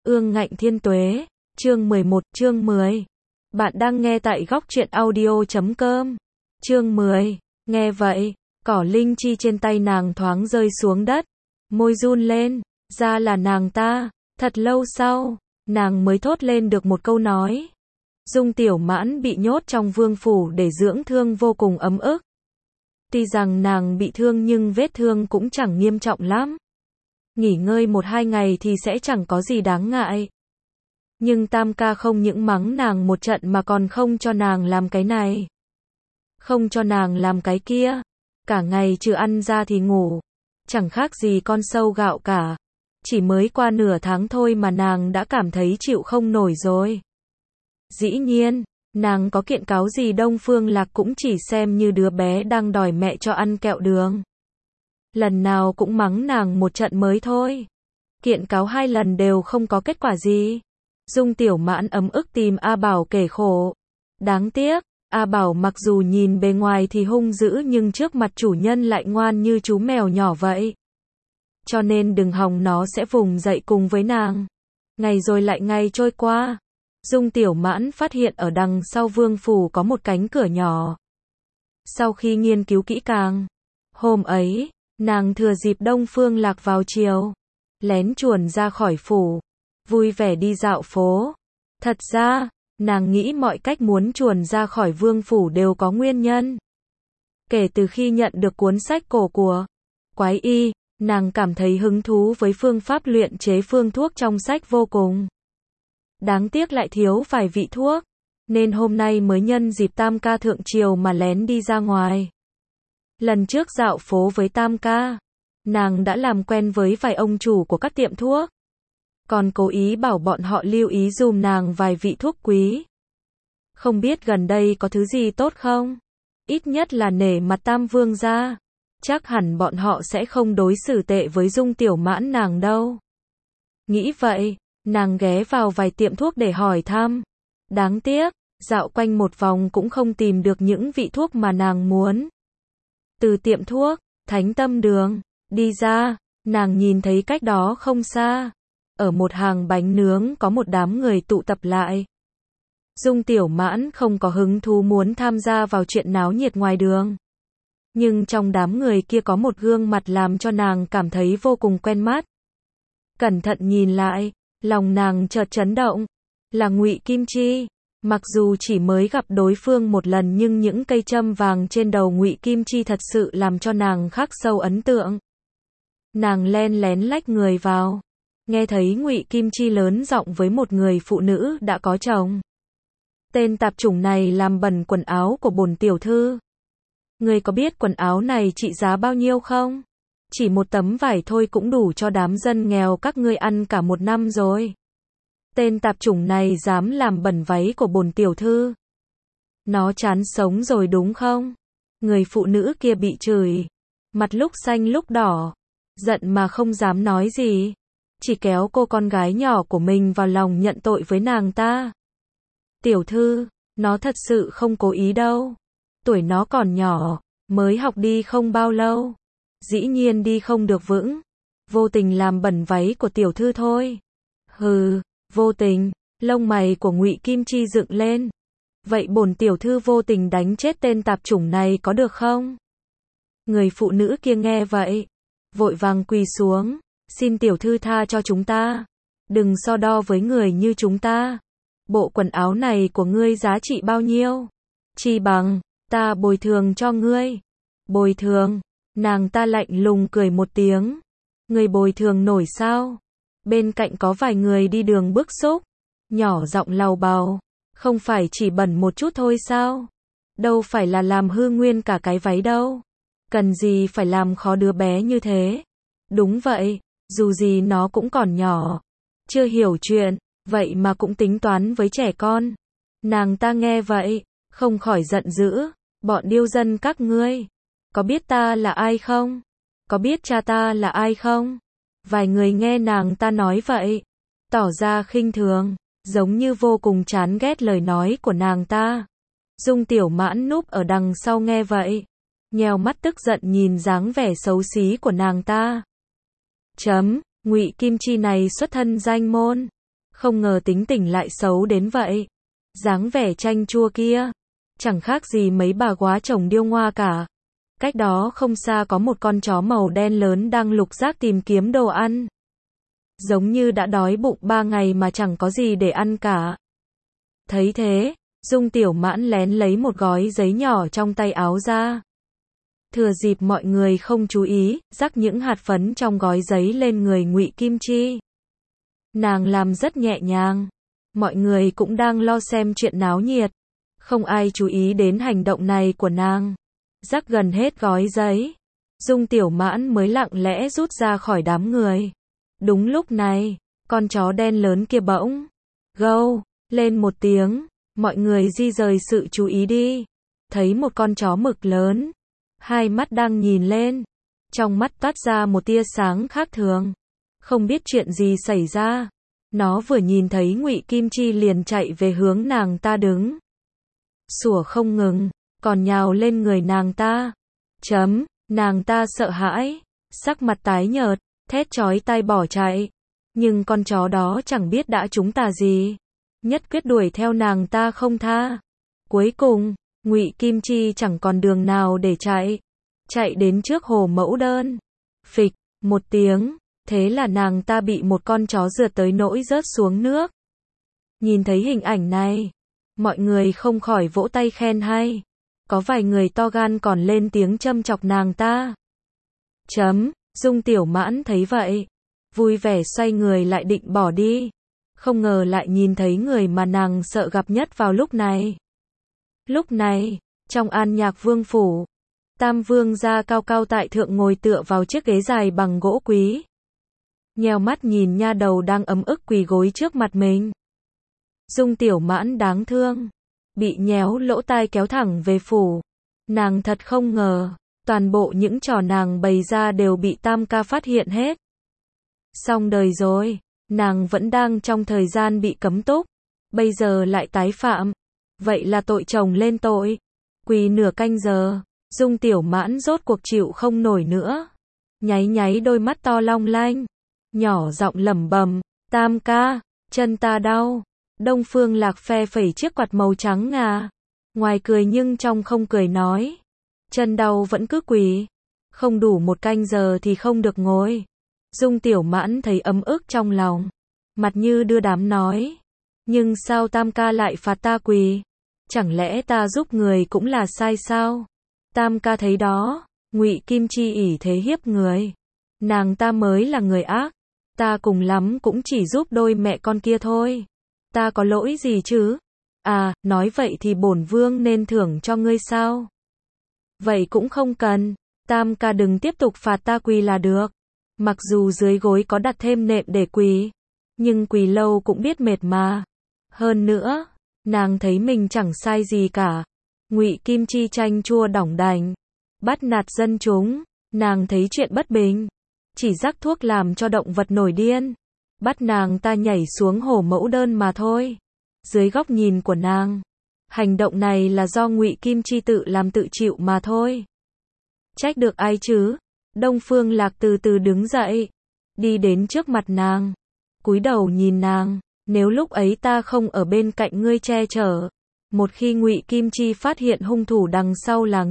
Ương Ngạnh Thiên Tuế, chương 11, chương 10. Bạn đang nghe tại góc truyện audio.com. Chương 10. Nghe vậy, cỏ linh chi trên tay nàng thoáng rơi xuống đất, môi run lên, ra là nàng ta. Thật lâu sau, nàng mới thốt lên được một câu nói. Dung Tiểu Mãn bị nhốt trong vương phủ để dưỡng thương vô cùng ấm ức. Tuy rằng nàng bị thương nhưng vết thương cũng chẳng nghiêm trọng lắm. Nghỉ ngơi 1-2 ngày thì sẽ chẳng có gì đáng ngại. Nhưng Tam ca không những mắng nàng một trận mà còn không cho nàng làm cái này, không cho nàng làm cái kia. Cả ngày trừ ăn ra thì ngủ, chẳng khác gì con sâu gạo cả. Chỉ mới qua nửa tháng thôi mà nàng đã cảm thấy chịu không nổi rồi. Dĩ nhiên, nàng có kiện cáo gì Đông Phương Lạc cũng chỉ xem như đứa bé đang đòi mẹ cho ăn kẹo đường. Lần nào cũng mắng nàng một trận mới thôi. Kiện cáo 2 lần đều không có kết quả gì. Dung Tiểu Mãn ấm ức tìm A Bảo kể khổ. Đáng tiếc, A Bảo mặc dù nhìn bề ngoài thì hung dữ nhưng trước mặt chủ nhân lại ngoan như chú mèo nhỏ vậy. Cho nên đừng hòng nó sẽ vùng dậy cùng với nàng. Ngày rồi lại ngày trôi qua. Dung Tiểu Mãn phát hiện ở đằng sau vương phủ có một cánh cửa nhỏ. Sau khi nghiên cứu kỹ càng, hôm ấy, nàng thừa dịp Đông Phương Lạc vào chiều, lén chuồn ra khỏi phủ, vui vẻ đi dạo phố. Thật ra, nàng nghĩ mọi cách muốn chuồn ra khỏi vương phủ đều có nguyên nhân. Kể từ khi nhận được cuốn sách cổ của Quái Y, nàng cảm thấy hứng thú với phương pháp luyện chế phương thuốc trong sách vô cùng. Đáng tiếc lại thiếu vài vị thuốc, nên hôm nay mới nhân dịp Tam ca thượng triều mà lén đi ra ngoài. Lần trước dạo phố với Tam ca, nàng đã làm quen với vài ông chủ của các tiệm thuốc, còn cố ý bảo bọn họ lưu ý dùm nàng vài vị thuốc quý. Không biết gần đây có thứ gì tốt không? Ít nhất là nể mặt Tam Vương gia, chắc hẳn bọn họ sẽ không đối xử tệ với Dung Tiểu Mãn nàng đâu. Nghĩ vậy, nàng ghé vào vài tiệm thuốc để hỏi thăm. Đáng tiếc, dạo quanh một vòng cũng không tìm được những vị thuốc mà nàng muốn. Từ tiệm thuốc Thánh Tâm Đường đi ra, nàng nhìn thấy cách đó không xa, ở một hàng bánh nướng có một đám người tụ tập lại. Dung Tiểu Mãn không có hứng thú muốn tham gia vào chuyện náo nhiệt ngoài đường. Nhưng trong đám người kia có một gương mặt làm cho nàng cảm thấy vô cùng quen mắt. Cẩn thận nhìn lại, lòng nàng chợt chấn động. Là Ngụy Kim Chi. Mặc dù chỉ mới gặp đối phương một lần nhưng những cây châm vàng trên đầu Ngụy Kim Chi thật sự làm cho nàng khắc sâu ấn tượng. Nàng len lén lách người vào, nghe thấy Ngụy Kim Chi lớn giọng với một người phụ nữ đã có chồng. Tên tạp chủng này làm bẩn quần áo của bổn tiểu thư. Ngươi có biết quần áo này trị giá bao nhiêu không? Chỉ một tấm vải thôi cũng đủ cho đám dân nghèo các ngươi ăn cả một năm rồi. Tên tạp chủng này dám làm bẩn váy của bổn tiểu thư. Nó chán sống rồi đúng không? Người phụ nữ kia bị chửi, mặt lúc xanh lúc đỏ, giận mà không dám nói gì, chỉ kéo cô con gái nhỏ của mình vào lòng nhận tội với nàng ta. Tiểu thư, nó thật sự không cố ý đâu. Tuổi nó còn nhỏ, mới học đi không bao lâu. Dĩ nhiên đi không được vững. Vô tình làm bẩn váy của tiểu thư thôi. Hừ, vô tình. Lông mày của Ngụy Kim Chi dựng lên. Vậy bổn tiểu thư vô tình đánh chết tên tạp chủng này có được không? Người phụ nữ kia nghe vậy, vội vàng quỳ xuống. Xin tiểu thư tha cho chúng ta. Đừng so đo với người như chúng ta. Bộ quần áo này của ngươi giá trị bao nhiêu? Chi bằng ta bồi thường cho ngươi. Bồi thường? Nàng ta lạnh lùng cười một tiếng. Ngươi bồi thường nổi sao? Bên cạnh có vài người đi đường bức xúc, nhỏ giọng lầu bầu. Không phải chỉ bẩn một chút thôi sao? Đâu phải là làm hư nguyên cả cái váy đâu. Cần gì phải làm khó đứa bé như thế? Đúng vậy, dù gì nó cũng còn nhỏ, chưa hiểu chuyện, vậy mà cũng tính toán với trẻ con. Nàng ta nghe vậy, không khỏi giận dữ. Bọn điêu dân các ngươi, có biết ta là ai không? Có biết cha ta là ai không? Vài người nghe nàng ta nói vậy, tỏ ra khinh thường, giống như vô cùng chán ghét lời nói của nàng ta. Dung Tiểu Mãn núp ở đằng sau nghe vậy, nheo mắt tức giận nhìn dáng vẻ xấu xí của nàng ta. Ngụy Kim Chi này xuất thân danh môn, Không ngờ tính tình lại xấu đến vậy. Dáng vẻ chanh chua kia, chẳng khác gì mấy bà góa trồng điêu ngoa cả. Cách đó không xa có một con chó màu đen lớn đang lục rác tìm kiếm đồ ăn. Giống như đã đói bụng 3 ngày mà chẳng có gì để ăn cả. Thấy thế, Dung Tiểu Mãn lén lấy một gói giấy nhỏ trong tay áo ra. Thừa dịp mọi người không chú ý, rắc những hạt phấn trong gói giấy lên người Ngụy Kim Chi. Nàng làm rất nhẹ nhàng. Mọi người cũng đang lo xem chuyện náo nhiệt. Không ai chú ý đến hành động này của nàng. Rắc gần hết gói giấy, Dung Tiểu Mãn mới lặng lẽ rút ra khỏi đám người. Đúng lúc này, con chó đen lớn kia bỗng gâu lên một tiếng, mọi người di rời sự chú ý đi. Thấy một con chó mực lớn, hai mắt đang nhìn lên, trong mắt toát ra một tia sáng khác thường. Không biết chuyện gì xảy ra, nó vừa nhìn thấy Ngụy Kim Chi liền chạy về hướng nàng ta đứng. Sủa không ngừng, còn nhào lên người nàng ta. Nàng ta sợ hãi, sắc mặt tái nhợt, thét chói tai bỏ chạy. Nhưng con chó đó chẳng biết đã trúng tà gì, nhất quyết đuổi theo nàng ta không tha. Cuối cùng, Ngụy Kim Chi chẳng còn đường nào để chạy. Chạy đến trước hồ mẫu đơn. Phịch, một tiếng, thế là nàng ta bị một con chó rượt tới nỗi rớt xuống nước. Nhìn thấy hình ảnh này, mọi người không khỏi vỗ tay khen hay. Có vài người to gan còn lên tiếng châm chọc nàng ta. Dung Tiểu Mãn thấy vậy, vui vẻ xoay người lại định bỏ đi. Không ngờ lại nhìn thấy người mà nàng sợ gặp nhất vào lúc này. Lúc này, trong An Nhạc Vương phủ, Tam Vương gia cao cao tại thượng ngồi tựa vào chiếc ghế dài bằng gỗ quý. Nheo mắt nhìn nha đầu đang ấm ức quỳ gối trước mặt mình. Dung Tiểu Mãn đáng thương, bị nhéo lỗ tai kéo thẳng về phủ. Nàng thật không ngờ, toàn bộ những trò nàng bày ra đều bị Tam ca phát hiện hết. Xong đời rồi, nàng vẫn đang trong thời gian bị cấm túc, bây giờ lại tái phạm. Vậy là tội chồng lên tội. Quỳ nửa canh giờ, Dung Tiểu Mãn rốt cuộc chịu không nổi nữa. Nháy nháy đôi mắt to long lanh, nhỏ giọng lẩm bẩm, Tam ca, chân ta đau. Đông Phương Lạc phe phẩy chiếc quạt màu trắng ngà. Ngoài cười nhưng trong không cười nói. Chân đau vẫn cứ quỳ. Không đủ một canh giờ thì không được ngồi. Dung Tiểu Mãn thấy ấm ức trong lòng. Mặt như đưa đám nói. Nhưng sao Tam ca lại phạt ta quỳ? Chẳng lẽ ta giúp người cũng là sai sao? Tam ca thấy đó. Ngụy Kim Chi ỷ thế hiếp người. Nàng ta mới là người ác. Ta cùng lắm cũng chỉ giúp đôi mẹ con kia thôi. Ta có lỗi gì chứ? À, nói vậy thì bổn vương nên thưởng cho ngươi sao? Vậy cũng không cần, Tam ca đừng tiếp tục phạt ta quỳ là được. Mặc dù dưới gối có đặt thêm nệm để quỳ, nhưng quỳ lâu cũng biết mệt mà. Hơn nữa, nàng thấy mình chẳng sai gì cả. Ngụy Kim Chi chanh chua đỏng đành, bắt nạt dân chúng, nàng thấy chuyện bất bình, chỉ rắc thuốc làm cho động vật nổi điên. Bắt nàng ta nhảy xuống hồ mẫu đơn mà thôi. Dưới góc nhìn của nàng, hành động này là do Ngụy Kim Chi tự làm tự chịu mà thôi. Trách được ai chứ? Đông Phương Lạc từ từ đứng dậy, đi đến trước mặt nàng, cúi đầu nhìn nàng. Nếu lúc ấy ta không ở bên cạnh ngươi che chở, một khi Ngụy Kim Chi phát hiện hung thủ đằng sau là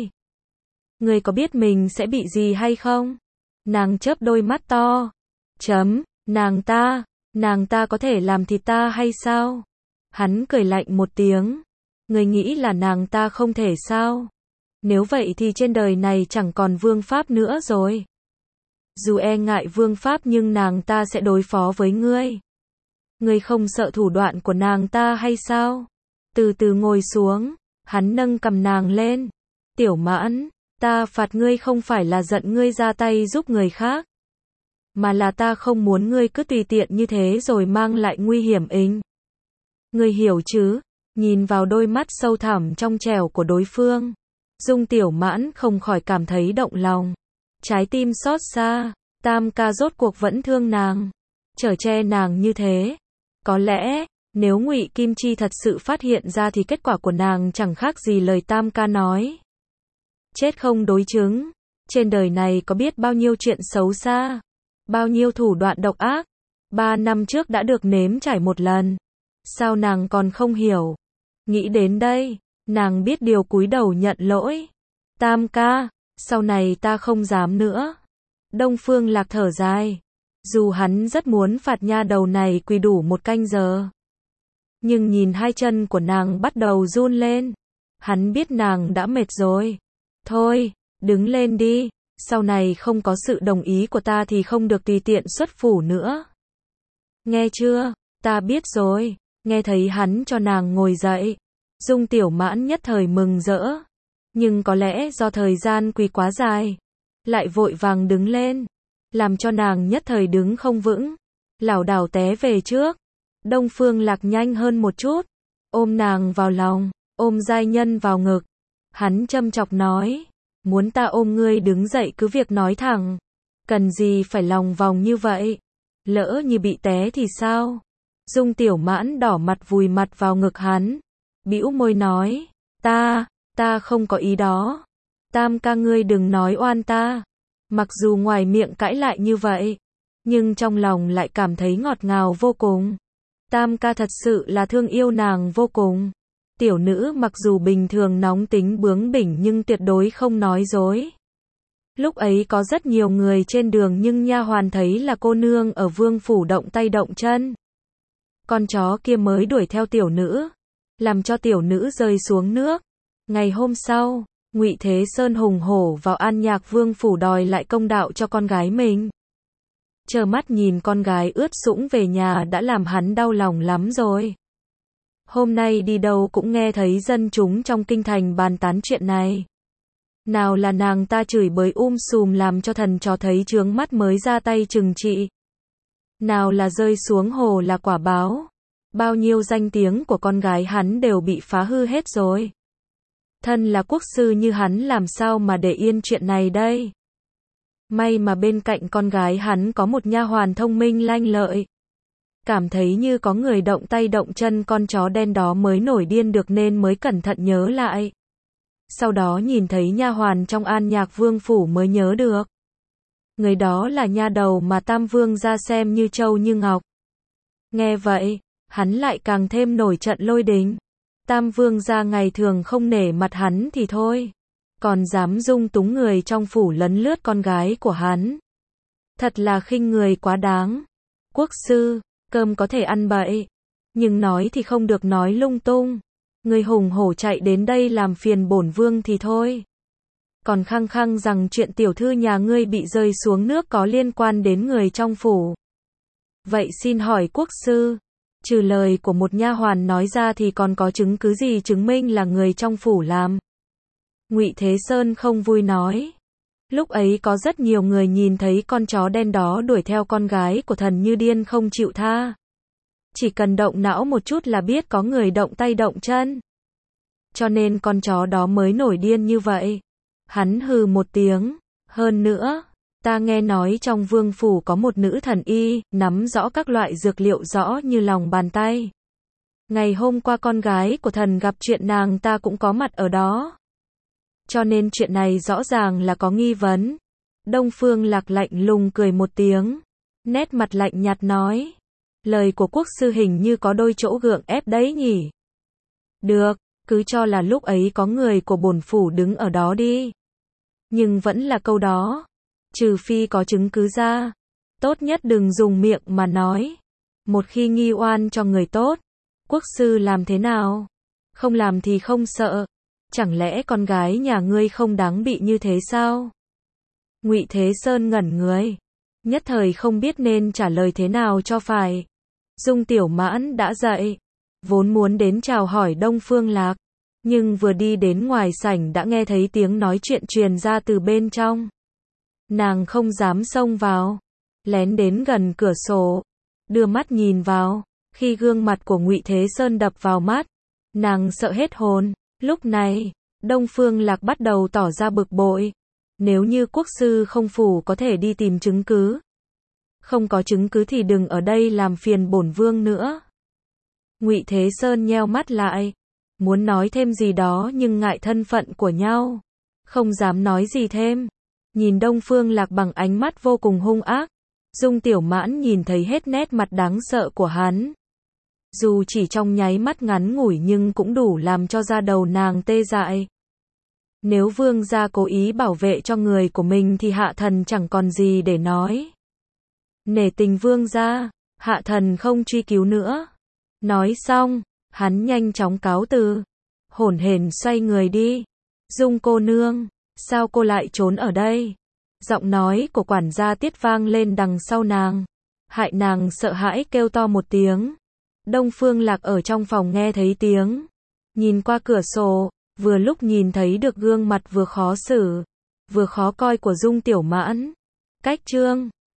ngươi có biết mình sẽ bị gì hay không? Nàng chớp đôi mắt to. Nàng ta có thể làm thịt ta hay sao? Hắn cười lạnh một tiếng. Ngươi nghĩ là nàng ta không thể sao? Nếu vậy thì trên đời này chẳng còn vương pháp nữa rồi. Dù e ngại vương pháp nhưng nàng ta sẽ đối phó với ngươi. Ngươi không sợ thủ đoạn của nàng ta hay sao? Từ từ ngồi xuống, hắn nâng cầm nàng lên. Tiểu Mãn, ta phạt ngươi không phải là giận ngươi ra tay giúp người khác, mà là ta không muốn ngươi cứ tùy tiện như thế rồi mang lại nguy hiểm inh. Ngươi hiểu chứ? Nhìn vào đôi mắt sâu thẳm trong trẻo của đối phương, Dung Tiểu Mãn không khỏi cảm thấy động lòng. Trái tim xót xa, Tam ca rốt cuộc vẫn thương nàng, chở che nàng như thế. Có lẽ, nếu Ngụy Kim Chi thật sự phát hiện ra thì kết quả của nàng chẳng khác gì lời Tam ca nói. Chết không đối chứng. Trên đời này có biết bao nhiêu chuyện xấu xa, bao nhiêu thủ đoạn độc ác, 3 năm trước đã được nếm trải một lần. Sao nàng còn không hiểu? Nghĩ đến đây, nàng biết điều cúi đầu nhận lỗi. Tam ca, sau này ta không dám nữa. Đông Phương Lạc thở dài. Dù hắn rất muốn phạt nha đầu này quỳ đủ 1 canh giờ. Nhưng nhìn hai chân của nàng bắt đầu run lên. Hắn biết nàng đã mệt rồi. Thôi, đứng lên đi. Sau này không có sự đồng ý của ta thì không được tùy tiện xuất phủ nữa. Nghe chưa? Ta biết rồi. Nghe thấy hắn cho nàng ngồi dậy. Dung Tiểu Mãn nhất thời mừng rỡ. Nhưng có lẽ do thời gian quỳ quá dài. Lại vội vàng đứng lên. Làm cho nàng nhất thời đứng không vững. Lảo đảo té về trước. Đông Phương Lạc nhanh hơn một chút. Ôm nàng vào lòng. Ôm giai nhân vào ngực. Hắn châm chọc nói. Muốn ta ôm ngươi đứng dậy cứ việc nói thẳng. Cần gì phải lòng vòng như vậy. Lỡ như bị té thì sao? Dung Tiểu Mãn đỏ mặt vùi mặt vào ngực hắn. Bĩu môi nói. Ta không có ý đó. Tam ca ngươi đừng nói oan ta. Mặc dù ngoài miệng cãi lại như vậy. Nhưng trong lòng lại cảm thấy ngọt ngào vô cùng. Tam ca thật sự là thương yêu nàng vô cùng. Tiểu nữ mặc dù bình thường nóng tính bướng bỉnh nhưng tuyệt đối không nói dối. Lúc ấy có rất nhiều người trên đường nhưng nha hoàn thấy là cô nương ở vương phủ động tay động chân. Con chó kia mới đuổi theo tiểu nữ, làm cho tiểu nữ rơi xuống nước. Ngày hôm sau, Ngụy Thế Sơn hùng hổ vào An Nhạc Vương phủ đòi lại công đạo cho con gái mình. Trơ mắt nhìn con gái ướt sũng về nhà đã làm hắn đau lòng lắm rồi. Hôm nay đi đâu cũng nghe thấy dân chúng trong kinh thành bàn tán chuyện này. Nào là nàng ta chửi bới sùm làm cho thần chó thấy chướng mắt mới ra tay trừng trị. Nào là rơi xuống hồ là quả báo. Bao nhiêu danh tiếng của con gái hắn đều bị phá hư hết rồi. Thân là quốc sư như hắn làm sao mà để yên chuyện này đây. May mà bên cạnh con gái hắn có một nha hoàn thông minh lanh lợi. Cảm thấy như có người động tay động chân con chó đen đó mới nổi điên được nên mới cẩn thận nhớ lại. Sau đó nhìn thấy nha hoàn trong An Nhạc Vương phủ mới nhớ được. Người đó là nha đầu mà Tam Vương ra xem như châu như ngọc. Nghe vậy, hắn lại càng thêm nổi trận lôi đình. Tam Vương ra ngày thường không nể mặt hắn thì thôi. Còn dám dung túng người trong phủ lấn lướt con gái của hắn. Thật là khinh người quá đáng. Quốc sư, cơm có thể ăn bậy. Nhưng nói thì không được nói lung tung. Người hùng hổ chạy đến đây làm phiền bổn vương thì thôi. Còn khăng khăng rằng chuyện tiểu thư nhà ngươi bị rơi xuống nước có liên quan đến người trong phủ. Vậy xin hỏi quốc sư, trừ lời của một nha hoàn nói ra thì còn có chứng cứ gì chứng minh là người trong phủ làm? Ngụy Thế Sơn không vui nói. Lúc ấy có rất nhiều người nhìn thấy con chó đen đó đuổi theo con gái của thần như điên không chịu tha. Chỉ cần động não một chút là biết có người động tay động chân. Cho nên con chó đó mới nổi điên như vậy. Hắn hừ một tiếng. Hơn nữa, ta nghe nói trong vương phủ có một nữ thần y, nắm rõ các loại dược liệu rõ như lòng bàn tay. Ngày hôm qua con gái của thần gặp chuyện nàng ta cũng có mặt ở đó. Cho nên chuyện này rõ ràng là có nghi vấn. Đông Phương Lạc lạnh lùng cười một tiếng. Nét mặt lạnh nhạt nói. Lời của quốc sư hình như có đôi chỗ gượng ép đấy nhỉ. Được, cứ cho là lúc ấy có người của bổn phủ đứng ở đó đi. Nhưng vẫn là câu đó. Trừ phi có chứng cứ ra. Tốt nhất đừng dùng miệng mà nói. Một khi nghi oan cho người tốt. Quốc sư làm thế nào? Không làm thì không sợ. Chẳng lẽ con gái nhà ngươi không đáng bị như thế sao? Ngụy Thế Sơn ngẩn người. Nhất thời không biết nên trả lời thế nào cho phải. Dung Tiểu Mãn đã dậy. Vốn muốn đến chào hỏi Đông Phương Lạc. Nhưng vừa đi đến ngoài sảnh đã nghe thấy tiếng nói chuyện truyền ra từ bên trong. Nàng không dám xông vào. Lén đến gần cửa sổ. Đưa mắt nhìn vào. Khi gương mặt của Ngụy Thế Sơn đập vào mắt. Nàng sợ hết hồn. Lúc này, Đông Phương Lạc bắt đầu tỏ ra bực bội. Nếu như quốc sư không phủ có thể đi tìm chứng cứ. Không có chứng cứ thì đừng ở đây làm phiền bổn vương nữa. Ngụy Thế Sơn nheo mắt lại. Muốn nói thêm gì đó nhưng ngại thân phận của nhau. Không dám nói gì thêm. Nhìn Đông Phương Lạc bằng ánh mắt vô cùng hung ác. Dung Tiểu Mãn nhìn thấy hết nét mặt đáng sợ của hắn. Dù chỉ trong nháy mắt ngắn ngủi nhưng cũng đủ làm cho da đầu nàng tê dại. Nếu vương gia cố ý bảo vệ cho người của mình thì hạ thần chẳng còn gì để nói. Nể tình vương gia, hạ thần không truy cứu nữa. Nói xong, hắn nhanh chóng cáo từ. Hổn hển xoay người đi. Dung cô nương, sao cô lại trốn ở đây? Giọng nói của quản gia Tiết vang lên đằng sau nàng. Hại nàng sợ hãi kêu to một tiếng. Đông Phương Lạc ở trong phòng nghe thấy tiếng. Nhìn qua cửa sổ, vừa lúc nhìn thấy được gương mặt vừa khó xử, vừa khó coi của Dung Tiểu Mãn. Cách chương